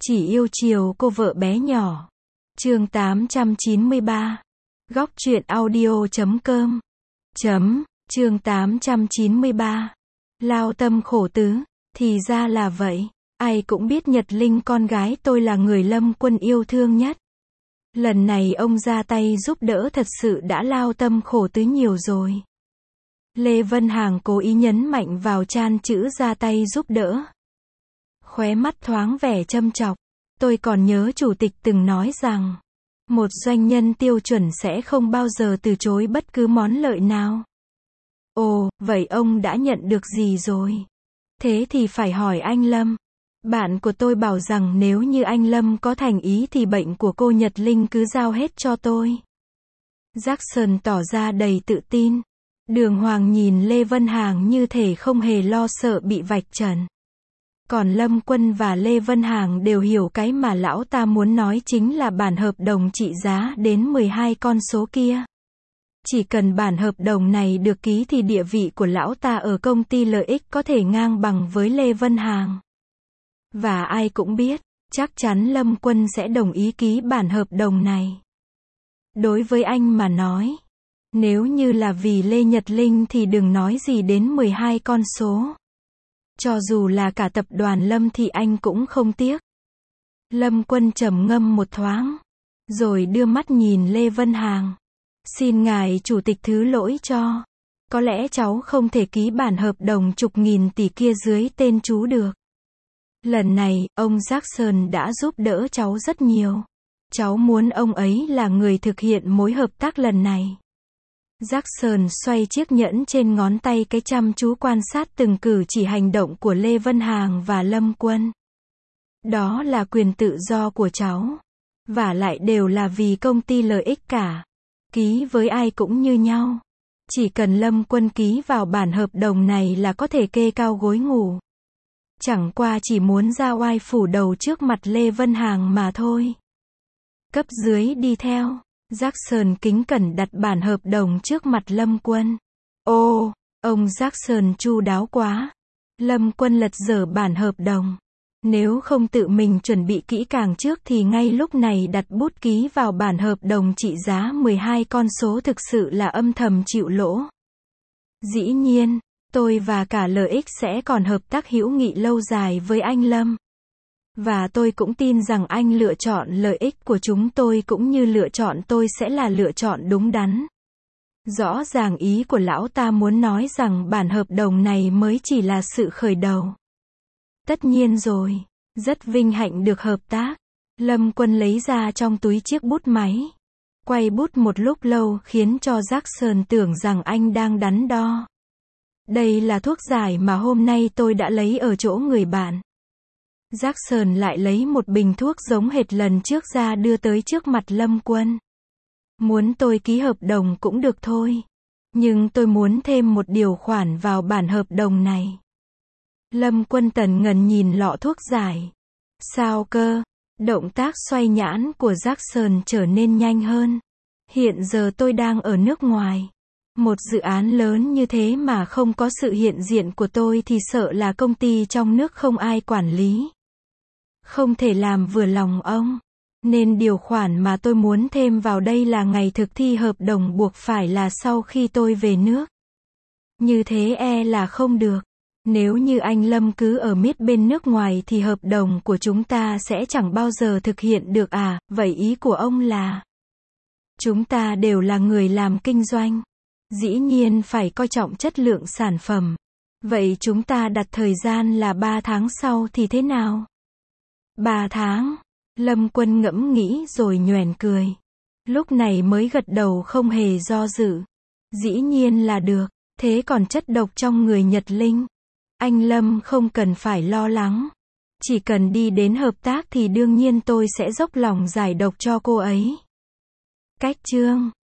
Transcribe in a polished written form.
Chỉ yêu chiều cô vợ bé nhỏ. Chương 893. Góc truyện audio.com. Chương 893. Lao tâm khổ tứ. Thì ra là vậy. Ai cũng biết Nhật Linh con gái tôi là người Lâm Quân yêu thương nhất. Lần này ông ra tay giúp đỡ thật sự đã lao tâm khổ tứ nhiều rồi. Lê Vân Hằng cố ý nhấn mạnh vào chan chữ ra tay giúp đỡ. Khóe mắt thoáng vẻ châm chọc. Tôi còn nhớ chủ tịch từng nói rằng, một doanh nhân tiêu chuẩn sẽ không bao giờ từ chối bất cứ món lợi nào. Ồ, vậy ông đã nhận được gì rồi? Thế thì phải hỏi anh Lâm. Bạn của tôi bảo rằng nếu như anh Lâm có thành ý thì bệnh của cô Nhật Linh cứ giao hết cho tôi. Jackson tỏ ra đầy tự tin. Đường Hoàng nhìn Lê Vân Hằng như thể không hề lo sợ bị vạch trần. Còn Lâm Quân và Lê Vân Hằng đều hiểu cái mà lão ta muốn nói chính là bản hợp đồng trị giá đến 12 con số kia. Chỉ cần bản hợp đồng này được ký thì địa vị của lão ta ở công ty lợi ích có thể ngang bằng với Lê Vân Hằng. Và ai cũng biết, chắc chắn Lâm Quân sẽ đồng ý ký bản hợp đồng này. Đối với anh mà nói, nếu như là vì Lê Nhật Linh thì đừng nói gì đến 12 con số. Cho dù là cả tập đoàn Lâm thì anh cũng không tiếc. Lâm Quân trầm ngâm một thoáng, rồi đưa mắt nhìn Lê Vân Hằng. Xin ngài chủ tịch thứ lỗi cho. Có lẽ cháu không thể ký bản hợp đồng chục nghìn tỷ kia dưới tên chú được. Lần này, ông Jackson đã giúp đỡ cháu rất nhiều. Cháu muốn ông ấy là người thực hiện mối hợp tác lần này. Jackson xoay chiếc nhẫn trên ngón tay cái chăm chú quan sát từng cử chỉ hành động của Lê Vân Hằng và Lâm Quân. Đó là quyền tự do của cháu. Và lại đều là vì công ty lợi ích cả. Ký với ai cũng như nhau. Chỉ cần Lâm Quân ký vào bản hợp đồng này là có thể kê cao gối ngủ. Chẳng qua chỉ muốn ra oai phủ đầu trước mặt Lê Vân Hằng mà thôi. Cấp dưới đi theo. Jackson kính cẩn đặt bản hợp đồng trước mặt Lâm Quân. Ô, ông Jackson chu đáo quá. Lâm Quân lật dở bản hợp đồng. Nếu không tự mình chuẩn bị kỹ càng trước thì ngay lúc này đặt bút ký vào bản hợp đồng trị giá 12 con số thực sự là âm thầm chịu lỗ. Dĩ nhiên, tôi và cả lợi ích sẽ còn hợp tác hữu nghị lâu dài với anh Lâm. Và tôi cũng tin rằng anh lựa chọn lợi ích của chúng tôi cũng như lựa chọn tôi sẽ là lựa chọn đúng đắn. Rõ ràng ý của lão ta muốn nói rằng bản hợp đồng này mới chỉ là sự khởi đầu. Tất nhiên rồi, rất vinh hạnh được hợp tác. Lâm Quân lấy ra trong túi chiếc bút máy. Quay bút một lúc lâu khiến cho Jackson tưởng rằng anh đang đắn đo. Đây là thuốc giải mà hôm nay tôi đã lấy ở chỗ người bạn. Jackson lại lấy một bình thuốc giống hệt lần trước ra đưa tới trước mặt Lâm Quân. Muốn tôi ký hợp đồng cũng được thôi. Nhưng tôi muốn thêm một điều khoản vào bản hợp đồng này. Lâm Quân tần ngần nhìn lọ thuốc giải. Sao cơ? Động tác xoay nhãn của Jackson trở nên nhanh hơn. Hiện giờ tôi đang ở nước ngoài. Một dự án lớn như thế mà không có sự hiện diện của tôi thì sợ là công ty trong nước không ai quản lý. Không thể làm vừa lòng ông. Nên điều khoản mà tôi muốn thêm vào đây là ngày thực thi hợp đồng buộc phải là sau khi tôi về nước. Như thế là không được. Nếu như anh Lâm cứ ở miết bên nước ngoài thì hợp đồng của chúng ta sẽ chẳng bao giờ thực hiện được à? Vậy ý của ông là chúng ta đều là người làm kinh doanh. Dĩ nhiên phải coi trọng chất lượng sản phẩm. Vậy chúng ta đặt thời gian là 3 tháng sau thì thế nào? 3 tháng. Lâm Quân ngẫm nghĩ rồi nhoẻn cười. Lúc này mới gật đầu không hề do dự. Dĩ nhiên là được. Thế còn chất độc trong người Nhật Linh? Anh Lâm không cần phải lo lắng. Chỉ cần đi đến hợp tác thì đương nhiên tôi sẽ dốc lòng giải độc cho cô ấy. Cách chương